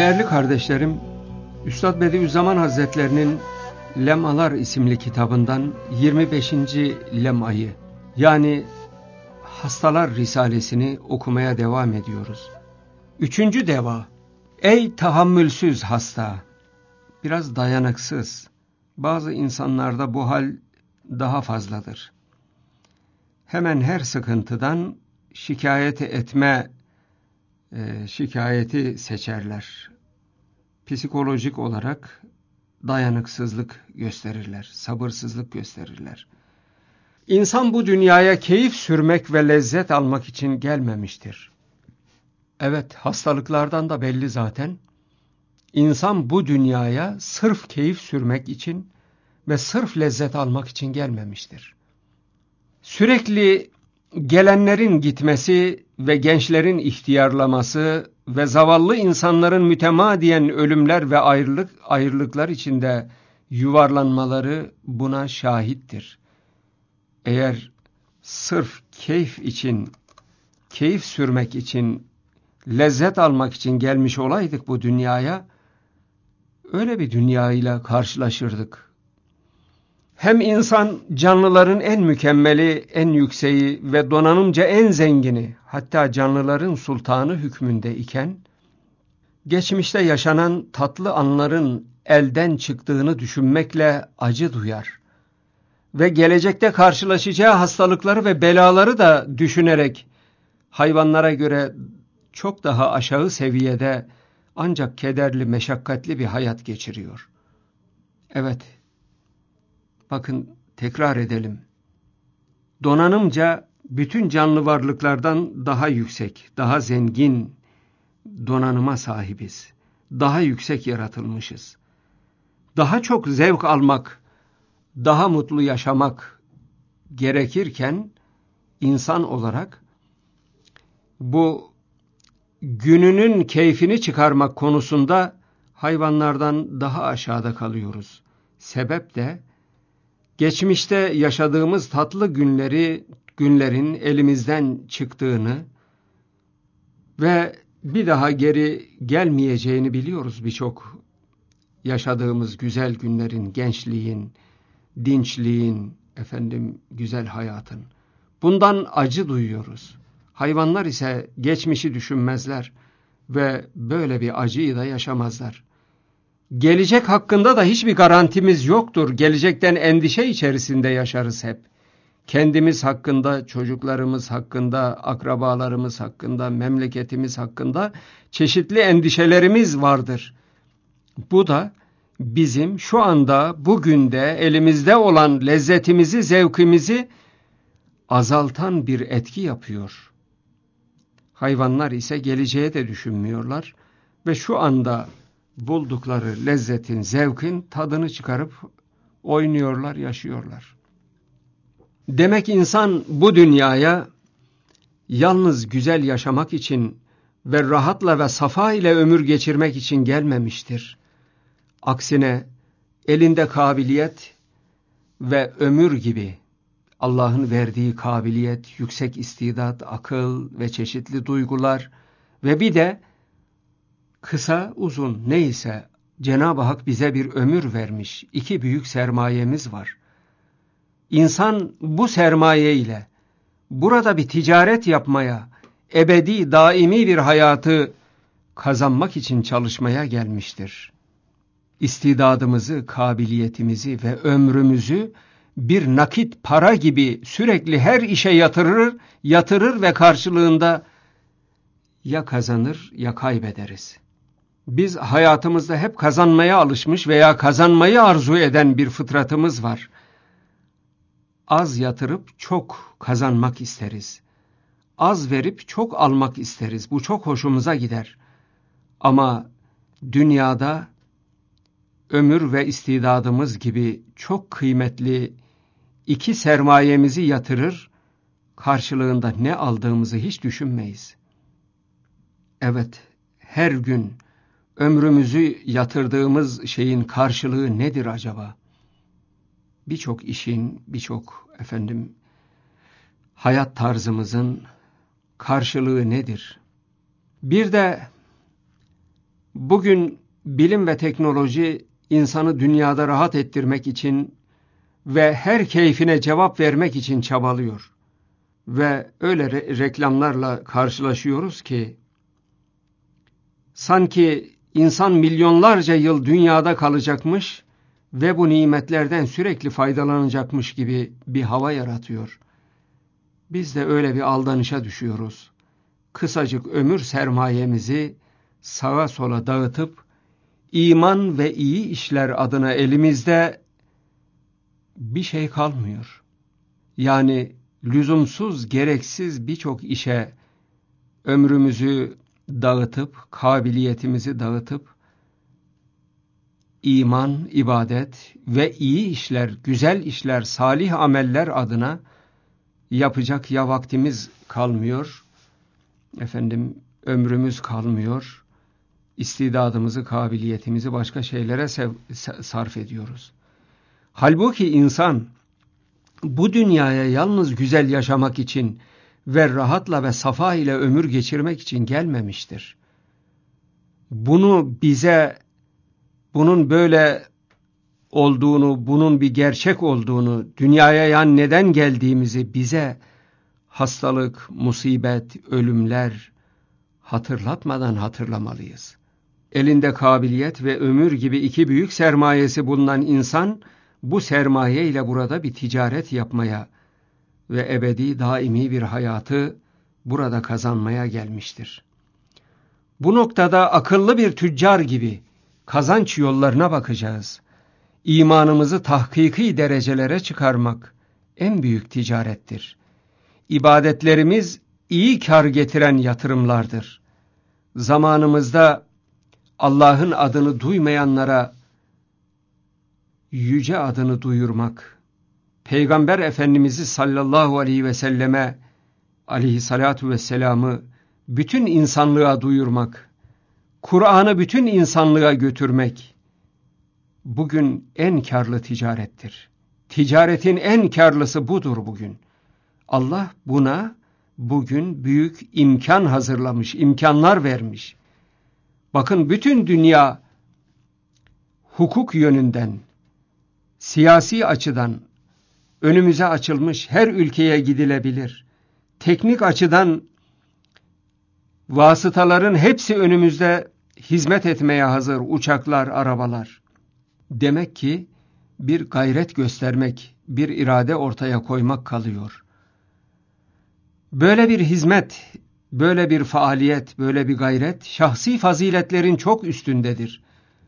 Değerli kardeşlerim, Üstad Bediüzzaman Hazretlerinin Lemalar isimli kitabından 25. lemayı, yani Hastalar Risalesini okumaya devam ediyoruz. 3. deva: ey tahammülsüz hasta, biraz dayanıksız. Bazı insanlarda bu hal daha fazladır. Hemen her sıkıntıdan şikayeti seçerler. Psikolojik olarak dayanıksızlık gösterirler, sabırsızlık gösterirler. İnsan bu dünyaya keyif sürmek ve lezzet almak için gelmemiştir. Evet, hastalıklardan da belli zaten. İnsan bu dünyaya sırf keyif sürmek için ve sırf lezzet almak için gelmemiştir. Sürekli gelenlerin gitmesi ve gençlerin ihtiyarlaması ve zavallı insanların mütemadiyen ölümler ve ayrılıklar içinde yuvarlanmaları buna şahittir. Eğer sırf keyif için, keyif sürmek için, lezzet almak için gelmiş olaydık bu dünyaya, öyle bir dünyayla karşılaşırdık. Hem insan canlıların en mükemmeli, en yükseği ve donanımca en zengini, hatta canlıların sultanı hükmünde iken, geçmişte yaşanan tatlı anların elden çıktığını düşünmekle acı duyar ve gelecekte karşılaşacağı hastalıkları ve belaları da düşünerek hayvanlara göre çok daha aşağı seviyede ancak kederli, meşakkatli bir hayat geçiriyor. Evet, bakın tekrar edelim. Donanımca bütün canlı varlıklardan daha yüksek, daha zengin donanıma sahibiz. Daha yüksek yaratılmışız. Daha çok zevk almak, daha mutlu yaşamak gerekirken insan olarak bu gününün keyfini çıkarmak konusunda hayvanlardan daha aşağıda kalıyoruz. Sebep de geçmişte yaşadığımız tatlı günlerin elimizden çıktığını ve bir daha geri gelmeyeceğini biliyoruz birçok yaşadığımız güzel günlerin, gençliğin, dinçliğin, güzel hayatın. Bundan acı duyuyoruz. Hayvanlar ise geçmişi düşünmezler ve böyle bir acıyı da yaşamazlar. Gelecek hakkında da hiçbir garantimiz yoktur. Gelecekten endişe içerisinde yaşarız hep. Kendimiz hakkında, çocuklarımız hakkında, akrabalarımız hakkında, memleketimiz hakkında çeşitli endişelerimiz vardır. Bu da bizim şu anda, bugün de elimizde olan lezzetimizi, zevkimizi azaltan bir etki yapıyor. Hayvanlar ise geleceğe de düşünmüyorlar ve şu anda buldukları lezzetin, zevkin tadını çıkarıp oynuyorlar, yaşıyorlar. Demek insan bu dünyaya yalnız güzel yaşamak için ve rahatla ve safa ile ömür geçirmek için gelmemiştir. Aksine elinde kabiliyet ve ömür gibi Allah'ın verdiği kabiliyet, yüksek istidat, akıl ve çeşitli duygular ve bir de kısa uzun neyse Cenab-ı Hak bize bir ömür vermiş. 2 büyük sermayemiz var. İnsan bu sermaye ile burada bir ticaret yapmaya, ebedi, daimi bir hayatı kazanmak için çalışmaya gelmiştir. İstidadımızı, kabiliyetimizi ve ömrümüzü bir nakit para gibi sürekli her işe yatırır ve karşılığında ya kazanır ya kaybederiz. Biz hayatımızda hep kazanmaya alışmış veya kazanmayı arzu eden bir fıtratımız var. Az yatırıp çok kazanmak isteriz. Az verip çok almak isteriz. Bu çok hoşumuza gider. Ama dünyada ömür ve istidadımız gibi çok kıymetli 2 sermayemizi yatırır, karşılığında ne aldığımızı hiç düşünmeyiz. Evet, her gün ömrümüzü yatırdığımız şeyin karşılığı nedir acaba? Birçok işin, birçok hayat tarzımızın karşılığı nedir? Bir de Bugün bilim ve teknoloji insanı dünyada rahat ettirmek için ve her keyfine cevap vermek için çabalıyor. Ve öyle reklamlarla karşılaşıyoruz ki sanki insan milyonlarca yıl dünyada kalacakmış ve bu nimetlerden sürekli faydalanacakmış gibi bir hava yaratıyor. Biz de öyle bir aldanışa düşüyoruz. Kısacık ömür sermayemizi sağa sola dağıtıp iman ve iyi işler adına elimizde bir şey kalmıyor. Yani lüzumsuz, gereksiz birçok işe ömrümüzü dağıtıp, kabiliyetimizi dağıtıp, iman, ibadet ve iyi işler, güzel işler, salih ameller adına yapacak ya vaktimiz kalmıyor, ömrümüz kalmıyor, istidadımızı, kabiliyetimizi başka şeylere sarf ediyoruz. Halbuki insan bu dünyaya yalnız güzel yaşamak için ve rahatla ve safa ile ömür geçirmek için gelmemiştir. Bunun böyle olduğunu, bunun bir gerçek olduğunu, dünyaya neden geldiğimizi bize hastalık, musibet, ölümler hatırlatmadan hatırlamalıyız. Elinde kabiliyet ve ömür gibi iki büyük sermayesi bulunan insan, bu sermaye ile burada bir ticaret yapmaya ve ebedi daimi bir hayatı burada kazanmaya gelmiştir. Bu noktada akıllı bir tüccar gibi kazanç yollarına bakacağız. İmanımızı tahkiki derecelere çıkarmak en büyük ticarettir. İbadetlerimiz iyi kar getiren yatırımlardır. Zamanımızda Allah'ın adını duymayanlara yüce adını duyurmak, Peygamber Efendimiz'i sallallahu aleyhi ve selleme aleyhissalatu vesselam'ı bütün insanlığa duyurmak, Kur'an'ı bütün insanlığa götürmek, bugün en karlı ticarettir. Ticaretin en karlısı budur bugün. Allah buna bugün büyük imkan hazırlamış, imkanlar vermiş. Bakın bütün dünya hukuk yönünden, siyasi açıdan önümüze açılmış, her ülkeye gidilebilir. Teknik açıdan vasıtaların hepsi önümüzde hizmet etmeye hazır, uçaklar, arabalar. Demek ki bir gayret göstermek, bir irade ortaya koymak kalıyor. Böyle bir hizmet, böyle bir faaliyet, böyle bir gayret şahsi faziletlerin çok üstündedir.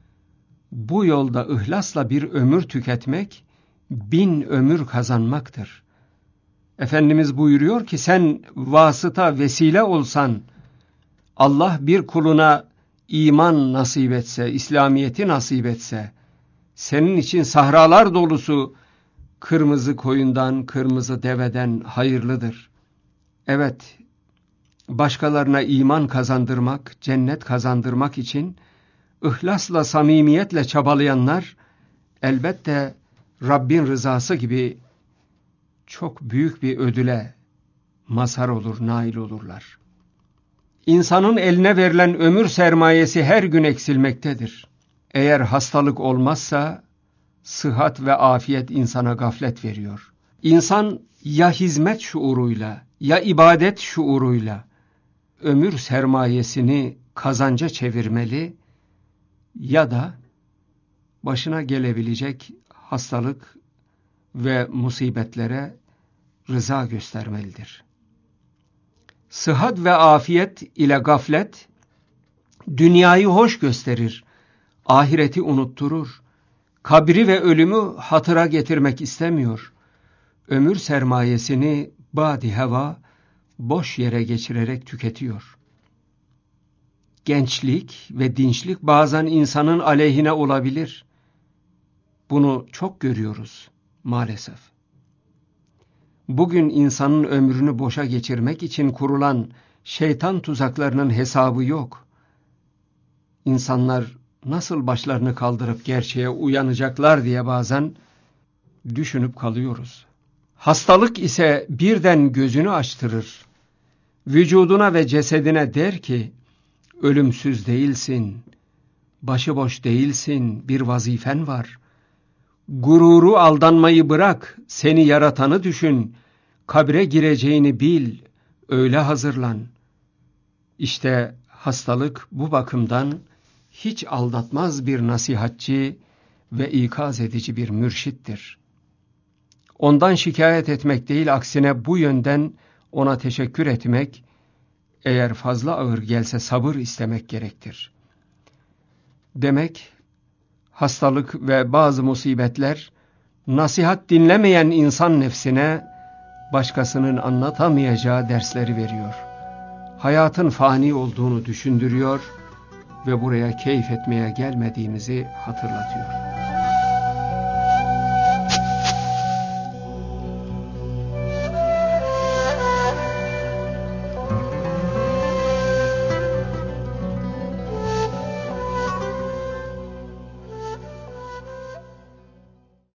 Bu yolda ihlasla bir ömür tüketmek, 1000 ömür kazanmaktır. Efendimiz buyuruyor ki sen vasıta, vesile olsan, Allah bir kuluna iman nasip etse, İslamiyet'i nasip etse, senin için sahralar dolusu kırmızı koyundan, kırmızı deveden hayırlıdır. Evet, başkalarına iman kazandırmak, cennet kazandırmak için ihlasla, samimiyetle çabalayanlar elbette Rabbin rızası gibi çok büyük bir ödüle mazhar olur, nail olurlar. İnsanın eline verilen ömür sermayesi her gün eksilmektedir. Eğer hastalık olmazsa sıhhat ve afiyet insana gaflet veriyor. İnsan ya hizmet şuuruyla ya ibadet şuuruyla ömür sermayesini kazanca çevirmeli ya da başına gelebilecek hastalık ve musibetlere rıza göstermelidir. Sıhhat ve afiyet ile gaflet dünyayı hoş gösterir, ahireti unutturur, kabri ve ölümü hatıra getirmek istemiyor. Ömür sermayesini badi heva boş yere geçirerek tüketiyor. Gençlik ve dinçlik bazen insanın aleyhine olabilir. Bunu çok görüyoruz maalesef. Bugün insanın ömrünü boşa geçirmek için kurulan şeytan tuzaklarının hesabı yok. İnsanlar nasıl başlarını kaldırıp gerçeğe uyanacaklar diye bazen düşünüp kalıyoruz. Hastalık ise birden gözünü açtırır. Vücuduna ve cesedine der ki, ölümsüz değilsin, Başıboş değilsin, bir vazifen var. Gururu, aldanmayı bırak, seni yaratanı düşün. Kabre gireceğini bil, öyle hazırlan. İşte hastalık bu bakımdan hiç aldatmaz bir nasihatçı ve ikaz edici bir mürşittir. Ondan şikayet etmek değil, aksine bu yönden ona teşekkür etmek, eğer fazla ağır gelse sabır istemek gerektir. Demek hastalık ve bazı musibetler nasihat dinlemeyen insan nefsine başkasının anlatamayacağı dersleri veriyor. Hayatın fani olduğunu düşündürüyor ve buraya keyif etmeye gelmediğimizi hatırlatıyor.